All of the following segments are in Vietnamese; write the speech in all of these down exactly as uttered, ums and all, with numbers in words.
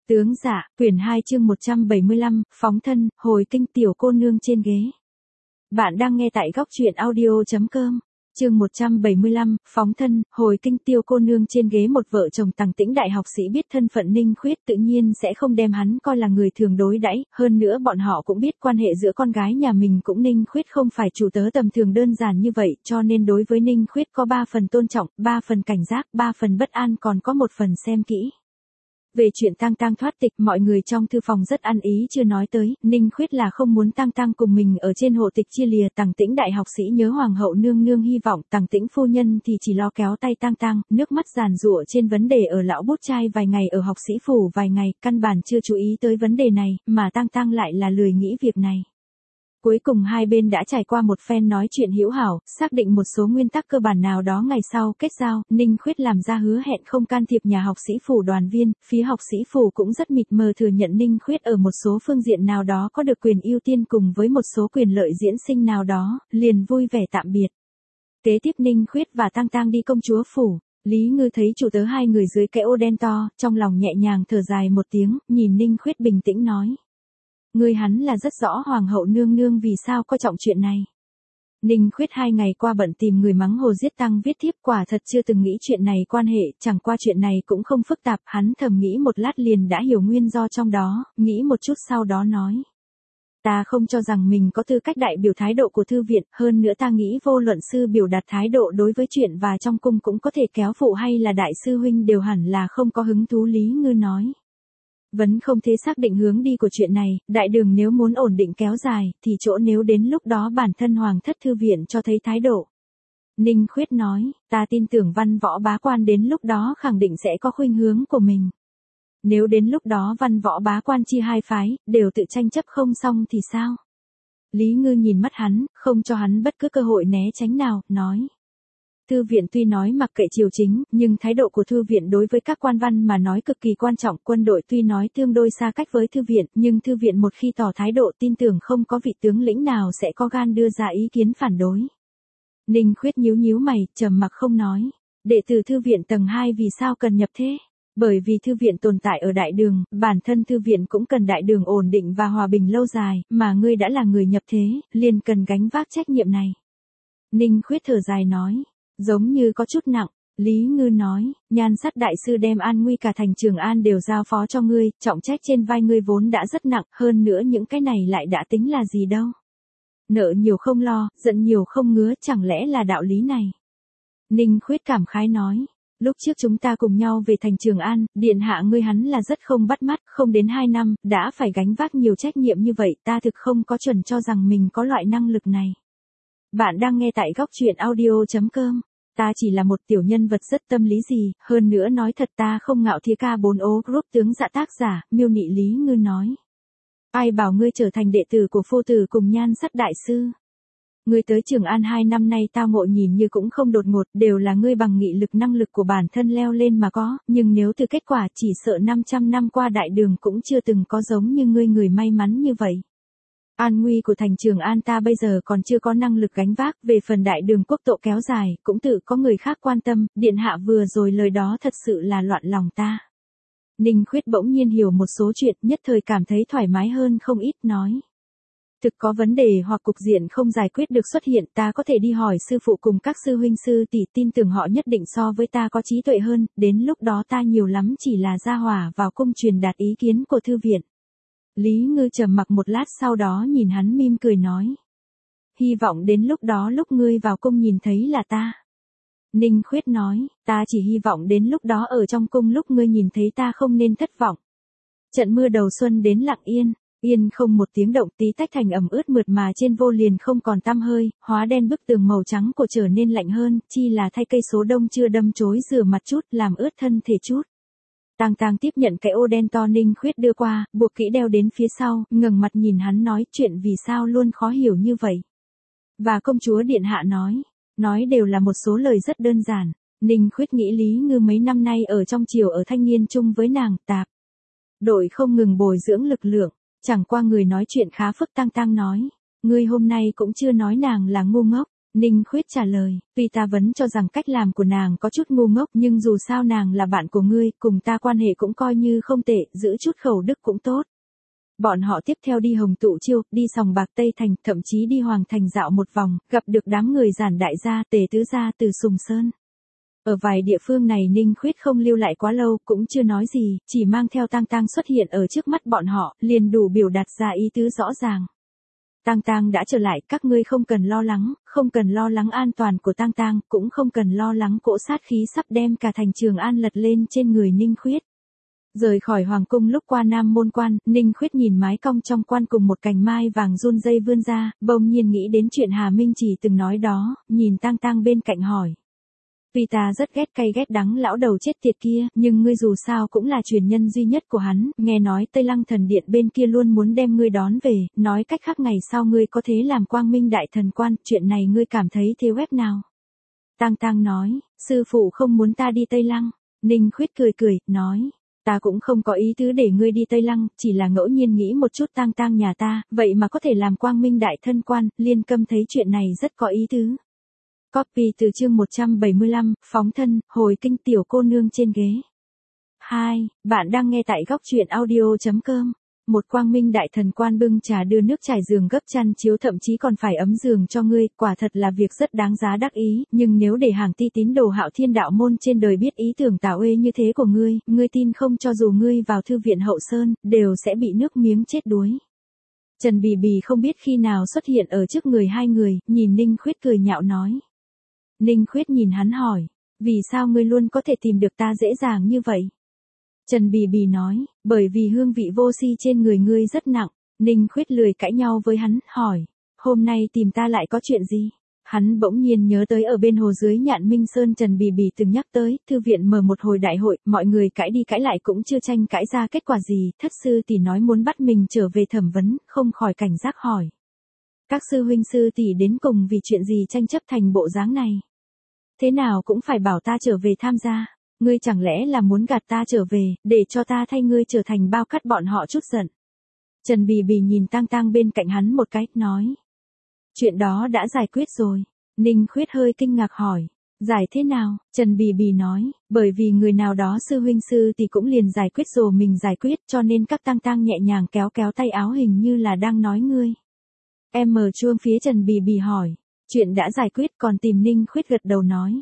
Tướng dạ, quyển hai chương một trăm bảy mươi lăm, phóng thân, hồi kinh tiểu cô nương trên ghế. Bạn đang nghe tại góc truyện audio chấm com. Chương một trăm bảy mươi lăm, phóng thân, hồi kinh tiêu cô nương trên ghế. Một vợ chồng Tằng Tĩnh đại học sĩ biết thân phận Ninh Khuyết tự nhiên sẽ không đem hắn coi là người thường đối đãi, hơn nữa bọn họ cũng biết quan hệ giữa con gái nhà mình cũng Ninh Khuyết không phải chủ tớ tầm thường đơn giản như vậy, cho nên đối với Ninh Khuyết có ba phần tôn trọng, ba phần cảnh giác, ba phần bất an, còn có một phần xem kỹ. Về chuyện Tang Tang thoát tịch, mọi người trong thư phòng rất ăn ý chưa nói tới, Ninh Khuyết là không muốn Tang Tang cùng mình ở trên hộ tịch chia lìa. Tằng Tĩnh đại học sĩ nhớ hoàng hậu nương nương hy vọng, Tằng Tĩnh phu nhân thì chỉ lo kéo tay Tang Tang, nước mắt giàn giụa trên vấn đề ở lão bút trai vài ngày, ở học sĩ phủ vài ngày, căn bản chưa chú ý tới vấn đề này, mà Tang Tang lại là lười nghĩ việc này. Cuối cùng hai bên đã trải qua một phen nói chuyện hữu hảo, xác định một số nguyên tắc cơ bản nào đó. Ngày sau kết giao, Ninh Khuyết làm ra hứa hẹn không can thiệp nhà học sĩ phủ đoàn viên, phía học sĩ phủ cũng rất mịt mờ thừa nhận Ninh Khuyết ở một số phương diện nào đó có được quyền ưu tiên cùng với một số quyền lợi diễn sinh nào đó, liền vui vẻ tạm biệt. Kế tiếp Ninh Khuyết và Tang Tang đi công chúa phủ. Lý Ngư thấy chủ tớ hai người dưới cái ô đen to, trong lòng nhẹ nhàng thở dài một tiếng, nhìn Ninh Khuyết bình tĩnh nói. Ngươi hắn là rất rõ hoàng hậu nương nương vì sao coi trọng chuyện này. Ninh Khuyết hai ngày qua bận tìm người mắng hồ giết tăng viết thiếp, quả thật chưa từng nghĩ chuyện này quan hệ, chẳng qua chuyện này cũng không phức tạp, hắn thầm nghĩ một lát liền đã hiểu nguyên do trong đó, nghĩ một chút sau đó nói. Ta không cho rằng mình có tư cách đại biểu thái độ của thư viện, hơn nữa ta nghĩ vô luận sư biểu đạt thái độ đối với chuyện và trong cung cũng có thể kéo phụ hay là đại sư huynh đều hẳn là không có hứng thú. Lý Ngư nói. Vẫn không thể xác định hướng đi của chuyện này, đại đường nếu muốn ổn định kéo dài, thì chỗ nếu đến lúc đó bản thân hoàng thất thư viện cho thấy thái độ. Ninh Khuyết nói, ta tin tưởng văn võ bá quan đến lúc đó khẳng định sẽ có khuynh hướng của mình. Nếu đến lúc đó văn võ bá quan chia hai phái, đều tự tranh chấp không xong thì sao? Lý Ngư nhìn mắt hắn, không cho hắn bất cứ cơ hội né tránh nào, nói. Thư viện tuy nói mặc kệ triều chính, nhưng thái độ của thư viện đối với các quan văn mà nói cực kỳ quan trọng. Quân đội tuy nói tương đối xa cách với thư viện, nhưng thư viện một khi tỏ thái độ, tin tưởng không có vị tướng lĩnh nào sẽ có gan đưa ra ý kiến phản đối. Ninh Khuyết nhíu nhíu mày, trầm mặc không nói. Đệ tử thư viện tầng hai vì sao cần nhập thế? Bởi vì thư viện tồn tại ở đại đường, bản thân thư viện cũng cần đại đường ổn định và hòa bình lâu dài, mà ngươi đã là người nhập thế, liền cần gánh vác trách nhiệm này. Ninh Khuyết thở dài nói. Giống như có chút nặng, Lý Ngư nói, Nhan Sát đại sư đem an nguy cả thành Trường An đều giao phó cho ngươi, trọng trách trên vai ngươi vốn đã rất nặng, hơn nữa những cái này lại đã tính là gì đâu. Nợ nhiều không lo, giận nhiều không ngứa, chẳng lẽ là đạo lý này. Ninh Khuyết cảm khái nói, lúc trước chúng ta cùng nhau về thành Trường An, điện hạ ngươi hắn là rất không bắt mắt, không đến hai năm, đã phải gánh vác nhiều trách nhiệm như vậy, ta thực không có chuẩn cho rằng mình có loại năng lực này. Bạn đang nghe tại góc truyện audio chấm com. Ta chỉ là một tiểu nhân vật rất tâm lý gì, hơn nữa nói thật ta không ngạo thía ca bốn ố group tướng dạ tác giả, miêu nị. Lý Ngư nói. Ai bảo ngươi trở thành đệ tử của phu tử cùng Nhan Sát đại sư. Ngươi tới Trường An hai năm nay tao ngộ nhìn như cũng không đột ngột, đều là ngươi bằng nghị lực năng lực của bản thân leo lên mà có, nhưng nếu từ kết quả chỉ sợ năm trăm năm qua đại đường cũng chưa từng có giống như ngươi người may mắn như vậy. An nguy của thành Trường An ta bây giờ còn chưa có năng lực gánh vác, về phần đại đường quốc tộ kéo dài, cũng tự có người khác quan tâm, điện hạ vừa rồi lời đó thật sự là loạn lòng ta. Ninh Khuyết bỗng nhiên hiểu một số chuyện, nhất thời cảm thấy thoải mái hơn không ít, nói. Thực có vấn đề hoặc cục diện không giải quyết được xuất hiện, ta có thể đi hỏi sư phụ cùng các sư huynh sư tỷ, tin tưởng họ nhất định so với ta có trí tuệ hơn, đến lúc đó ta nhiều lắm chỉ là gia hỏa vào cung truyền đạt ý kiến của thư viện. Lý Ngư trầm mặc một lát sau đó nhìn hắn mỉm cười nói. Hy vọng đến lúc đó lúc ngươi vào cung nhìn thấy là ta. Ninh Khuyết nói, ta chỉ hy vọng đến lúc đó ở trong cung lúc ngươi nhìn thấy ta không nên thất vọng. Trận mưa đầu xuân đến lặng yên, yên không một tiếng động, tí tách thành ẩm ướt mượt mà trên vô liền không còn tăm hơi, hóa đen bức tường màu trắng của trở nên lạnh hơn, chi là thay cây số đông chưa đâm chối rửa mặt chút, làm ướt thân thể chút. Tang Tang tiếp nhận cái ô đen to Ninh Khuyết đưa qua, buộc kỹ đeo đến phía sau, ngẩng mặt nhìn hắn nói chuyện vì sao luôn khó hiểu như vậy. Và công chúa điện hạ nói, nói đều là một số lời rất đơn giản. Ninh Khuyết nghĩ Lý Ngư mấy năm nay ở trong triều ở thanh niên chung với nàng, tạp. Đội không ngừng bồi dưỡng lực lượng, chẳng qua người nói chuyện khá phức. Tang Tang nói, ngươi hôm nay cũng chưa nói nàng là ngu ngốc. Ninh Khuyết trả lời, tuy ta vẫn cho rằng cách làm của nàng có chút ngu ngốc nhưng dù sao nàng là bạn của ngươi, cùng ta quan hệ cũng coi như không tệ, giữ chút khẩu đức cũng tốt. Bọn họ tiếp theo đi Hồng Tụ Chiêu, đi Sòng Bạc Tây Thành, thậm chí đi Hoàng Thành dạo một vòng, gặp được đám người Giản đại gia, Tề tứ gia từ Sùng Sơn. Ở vài địa phương này Ninh Khuyết không lưu lại quá lâu, cũng chưa nói gì, chỉ mang theo Tang Tang xuất hiện ở trước mắt bọn họ, liền đủ biểu đạt ra ý tứ rõ ràng. Tang Tang đã trở lại, các ngươi không cần lo lắng, không cần lo lắng an toàn của Tang Tang, cũng không cần lo lắng cỗ sát khí sắp đem cả thành Trường An lật lên trên người Ninh Khuyết. Rời khỏi hoàng cung lúc qua Nam Môn Quan, Ninh Khuyết nhìn mái cong trong quan cùng một cành mai vàng run rây vươn ra, bỗng nhiên nghĩ đến chuyện Hà Minh Chỉ từng nói đó, nhìn Tang Tang bên cạnh hỏi. Tuy ta rất ghét cay ghét đắng lão đầu chết tiệt kia, nhưng ngươi dù sao cũng là truyền nhân duy nhất của hắn, nghe nói Tây Lăng thần điện bên kia luôn muốn đem ngươi đón về, nói cách khác ngày sau ngươi có thể làm quang minh đại thần quan, chuyện này ngươi cảm thấy thế web nào? Tang Tang nói, sư phụ không muốn ta đi Tây Lăng. Ninh Khuyết cười cười, nói, ta cũng không có ý tứ để ngươi đi Tây Lăng, chỉ là ngẫu nhiên nghĩ một chút Tang Tang nhà ta, vậy mà có thể làm quang minh đại thân quan, Liên Câm thấy chuyện này rất có ý tứ. Copy từ chương một trăm bảy mươi lăm, phóng thân, hồi kinh tiểu cô nương trên ghế. hai. Bạn đang nghe tại góc truyện audio chấm com. Một quang minh đại thần quan bưng trà đưa nước trải giường gấp chăn chiếu thậm chí còn phải ấm giường cho ngươi, quả thật là việc rất đáng giá đắc ý, nhưng nếu để hàng ti tín đồ Hạo Thiên đạo môn trên đời biết ý tưởng tà uê như thế của ngươi, ngươi tin không cho dù ngươi vào thư viện Hậu Sơn, đều sẽ bị nước miếng chết đuối. Trần Bì Bì không biết khi nào xuất hiện ở trước người hai người, nhìn Ninh Khuyết cười nhạo nói. Ninh Khuyết nhìn hắn hỏi, vì sao ngươi luôn có thể tìm được ta dễ dàng như vậy? Trần Bì Bì nói, bởi vì hương vị vô si trên người ngươi rất nặng. Ninh Khuyết lười cãi nhau với hắn, hỏi, hôm nay tìm ta lại có chuyện gì? Hắn bỗng nhiên nhớ tới ở bên hồ dưới Nhạn Minh Sơn Trần Bì Bì từng nhắc tới, thư viện mở một hồi đại hội, mọi người cãi đi cãi lại cũng chưa tranh cãi ra kết quả gì, thất sư tỷ nói muốn bắt mình trở về thẩm vấn, không khỏi cảnh giác hỏi. Các sư huynh sư tỷ đến cùng vì chuyện gì tranh chấp thành bộ dáng này? Thế nào cũng phải bảo ta trở về tham gia. Ngươi chẳng lẽ là muốn gạt ta trở về, để cho ta thay ngươi trở thành bao cắt bọn họ chút giận. Trần Bì Bì nhìn Tang Tang bên cạnh hắn một cái, nói. Chuyện đó đã giải quyết rồi. Ninh Khuyết hơi kinh ngạc hỏi. Giải thế nào? Trần Bì Bì nói, bởi vì người nào đó sư huynh sư thì cũng liền giải quyết rồi mình giải quyết cho nên các Tang Tang nhẹ nhàng kéo kéo tay áo hình như là đang nói ngươi. Em mở chuông phía Trần Bì Bì hỏi. Chuyện đã giải quyết còn tìm Ninh Khuyết gật đầu nói.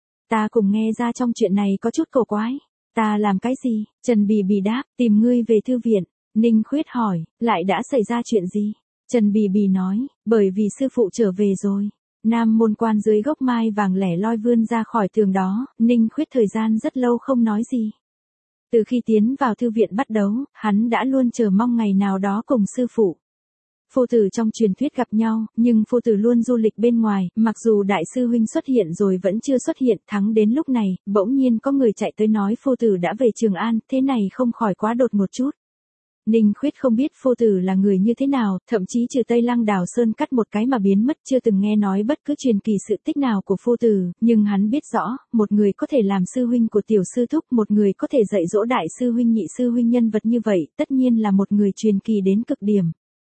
Ta cùng nghe ra trong chuyện này có chút cổ quái. Ta làm cái gì? Trần Bì Bì đáp, tìm ngươi về thư viện. Ninh Khuyết hỏi, lại đã xảy ra chuyện gì? Trần Bì Bì nói, bởi vì sư phụ trở về rồi. Nam Môn Quan dưới gốc mai vàng lẻ loi vươn ra khỏi tường đó, Ninh Khuyết thời gian rất lâu không nói gì. Từ khi tiến vào thư viện bắt đầu, hắn đã luôn chờ mong ngày nào đó cùng sư phụ. Phu tử trong truyền thuyết gặp nhau, nhưng phu tử luôn du lịch bên ngoài, mặc dù đại sư huynh xuất hiện rồi vẫn chưa xuất hiện, thắng đến lúc này, bỗng nhiên có người chạy tới nói phu tử đã về Trường An, thế này không khỏi quá đột ngột chút. Ninh Khuyết không biết phu tử là người như thế nào, thậm chí trừ Tây Lăng Đào Sơn cắt một cái mà biến mất chưa từng nghe nói bất cứ truyền kỳ sự tích nào của phu tử, nhưng hắn biết rõ, một người có thể làm sư huynh của tiểu sư thúc, một người có thể dạy dỗ đại sư huynh nhị sư huynh nhân vật như vậy, tất nhiên là một người truyền kỳ đến cực điểm.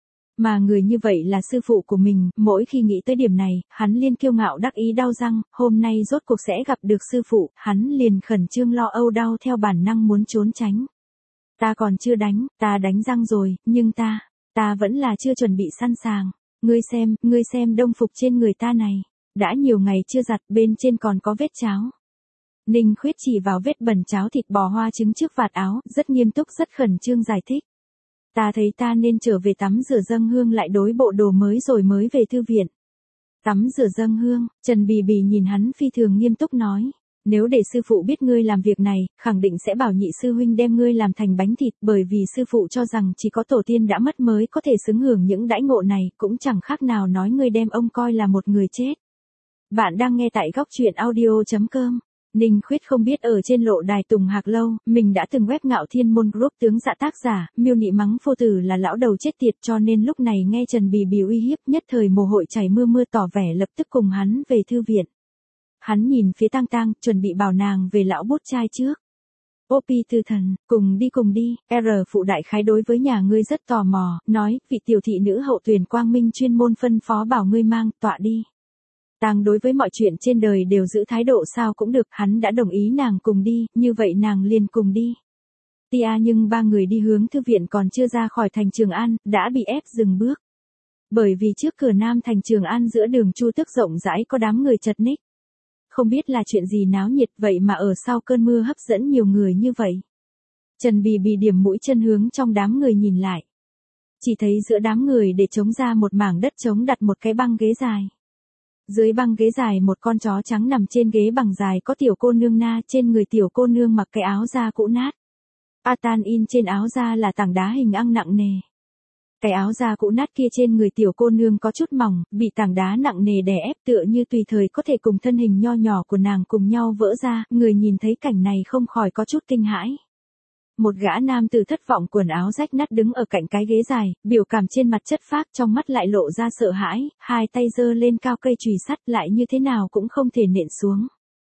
Mà người như vậy là sư phụ của mình, mỗi khi nghĩ tới điểm này, hắn liền kiêu ngạo đắc ý đau răng, hôm nay rốt cuộc sẽ gặp được sư phụ, hắn liền khẩn trương lo âu đau theo bản năng muốn trốn tránh. Ta còn chưa đánh, ta đánh răng rồi, nhưng ta, ta vẫn là chưa chuẩn bị sẵn sàng. Ngươi xem, ngươi xem đông phục trên người ta này, đã nhiều ngày chưa giặt, bên trên còn có vết cháo. Ninh Khuyết chỉ vào vết bẩn cháo thịt bò hoa trứng trước vạt áo, rất nghiêm túc rất khẩn trương giải thích. Ta thấy ta nên trở về tắm rửa dâng hương lại đối bộ đồ mới rồi mới về thư viện. Tắm rửa dâng hương, Trần Bì Bì nhìn hắn phi thường nghiêm túc nói. Nếu để sư phụ biết ngươi làm việc này, khẳng định sẽ bảo nhị sư huynh đem ngươi làm thành bánh thịt, bởi vì sư phụ cho rằng chỉ có tổ tiên đã mất mới có thể xứng hưởng những đãi ngộ này, cũng chẳng khác nào nói ngươi đem ông coi là một người chết. Bạn đang nghe tại góc truyện audio chấm com. Ninh Khuyết không biết ở trên lộ đài Tùng Hạc Lâu, mình đã từng web Ngạo Thiên Môn Group tướng dạ tác giả, miêu nị mắng phu tử là lão đầu chết tiệt, cho nên lúc này nghe Trần Bì Bì uy hiếp, nhất thời mồ hôi chảy mưa mưa tỏ vẻ lập tức cùng hắn về thư viện. Hắn nhìn phía Tang Tang, chuẩn bị bảo nàng về lão bút trai trước. Ô Pi Tư Thần, cùng đi cùng đi, R phụ đại khái đối với nhà ngươi rất tò mò, nói, vị tiểu thị nữ hậu tuyển quang minh chuyên môn phân phó bảo ngươi mang, tọa đi. Tang đối với mọi chuyện trên đời đều giữ thái độ sao cũng được, hắn đã đồng ý nàng cùng đi, như vậy nàng liền cùng đi. Tia nhưng ba người đi hướng thư viện còn chưa ra khỏi thành Trường An, đã bị ép dừng bước. Bởi vì trước cửa nam thành Trường An giữa đường Chu Tước rộng rãi có đám người chật ních. Không biết là chuyện gì náo nhiệt vậy mà ở sau cơn mưa hấp dẫn nhiều người như vậy. Trần Bì Bì điểm mũi chân hướng trong đám người nhìn lại. Chỉ thấy giữa đám người để trống ra một mảng đất trống đặt một cái băng ghế dài. Dưới băng ghế dài một con chó trắng nằm trên ghế bằng dài có tiểu cô nương na, trên người tiểu cô nương mặc cái áo da cũ nát. Atan in trên áo da là tảng đá hình ăng nặng nề. Cái áo da cũ nát kia trên người tiểu cô nương có chút mỏng, bị tảng đá nặng nề đè ép tựa như tùy thời có thể cùng thân hình nho nhỏ của nàng cùng nhau vỡ ra, người nhìn thấy cảnh này không khỏi có chút kinh hãi. Một gã nam tử thất vọng quần áo rách nát đứng ở cạnh cái ghế dài, biểu cảm trên mặt chất phác trong mắt lại lộ ra sợ hãi, hai tay giơ lên cao cây chùy sắt lại như thế nào cũng không thể nện xuống.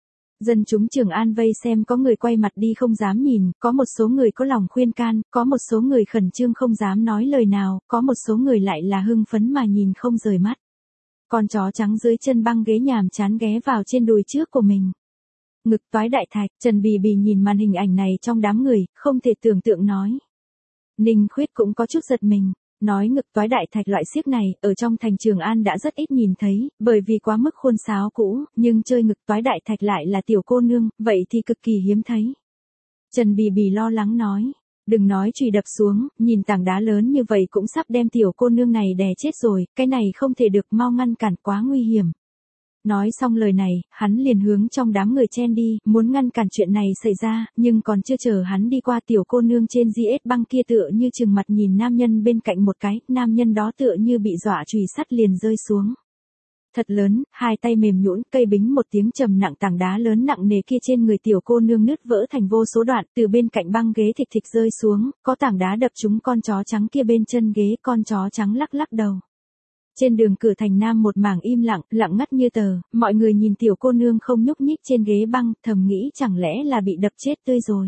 Dân chúng Trường An vây xem có người quay mặt đi không dám nhìn, có một số người có lòng khuyên can, có một số người khẩn trương không dám nói lời nào, có một số người lại là hưng phấn mà nhìn không rời mắt. Con chó trắng dưới chân băng ghế nhàm chán ghé vào trên đùi trước của mình. Ngực toái đại thạch, Trần Bì Bì nhìn màn hình ảnh này trong đám người, không thể tưởng tượng nói. Ninh Khuyết cũng có chút giật mình, nói ngực toái đại thạch loại xiếc này, ở trong thành Trường An đã rất ít nhìn thấy, bởi vì quá mức khuôn sáo cũ, nhưng chơi ngực toái đại thạch lại là tiểu cô nương, vậy thì cực kỳ hiếm thấy. Trần Bì Bì lo lắng nói, đừng nói chùy đập xuống, nhìn tảng đá lớn như vậy cũng sắp đem tiểu cô nương này đè chết rồi, cái này không thể được, mau ngăn cản, quá nguy hiểm. Nói xong lời này, hắn liền hướng trong đám người chen đi, muốn ngăn cản chuyện này xảy ra, nhưng còn chưa chờ hắn đi qua tiểu cô nương trên gi ét băng kia tựa như chừng mặt nhìn nam nhân bên cạnh một cái, nam nhân đó tựa như bị dọa chùy sắt liền rơi xuống. Thật lớn, hai tay mềm nhũn, cây bính một tiếng trầm nặng, tảng đá lớn nặng nề kia trên người tiểu cô nương nứt vỡ thành vô số đoạn, từ bên cạnh băng ghế thịch thịch rơi xuống, có tảng đá đập trúng con chó trắng kia bên chân ghế, con chó trắng lắc lắc đầu. Trên đường cửa thành nam một mảng im lặng, lặng ngắt như tờ, mọi người nhìn tiểu cô nương không nhúc nhích trên ghế băng, thầm nghĩ chẳng lẽ là bị đập chết tươi rồi.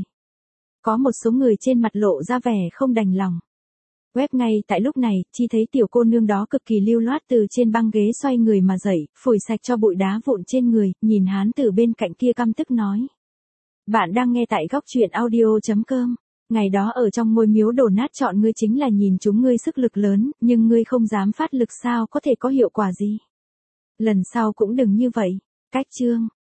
Có một số người trên mặt lộ ra vẻ không đành lòng. Web ngay tại lúc này, chỉ thấy tiểu cô nương đó cực kỳ lưu loát từ trên băng ghế xoay người mà dậy, phủi sạch cho bụi đá vụn trên người, nhìn hán tử bên cạnh kia căm tức nói. Bạn đang nghe tại góc truyện audio chấm com. Ngày đó ở trong ngôi miếu đổ nát chọn ngươi chính là nhìn chúng ngươi sức lực lớn, nhưng ngươi không dám phát lực sao có thể có hiệu quả gì. Lần sau cũng đừng như vậy. Cách chương.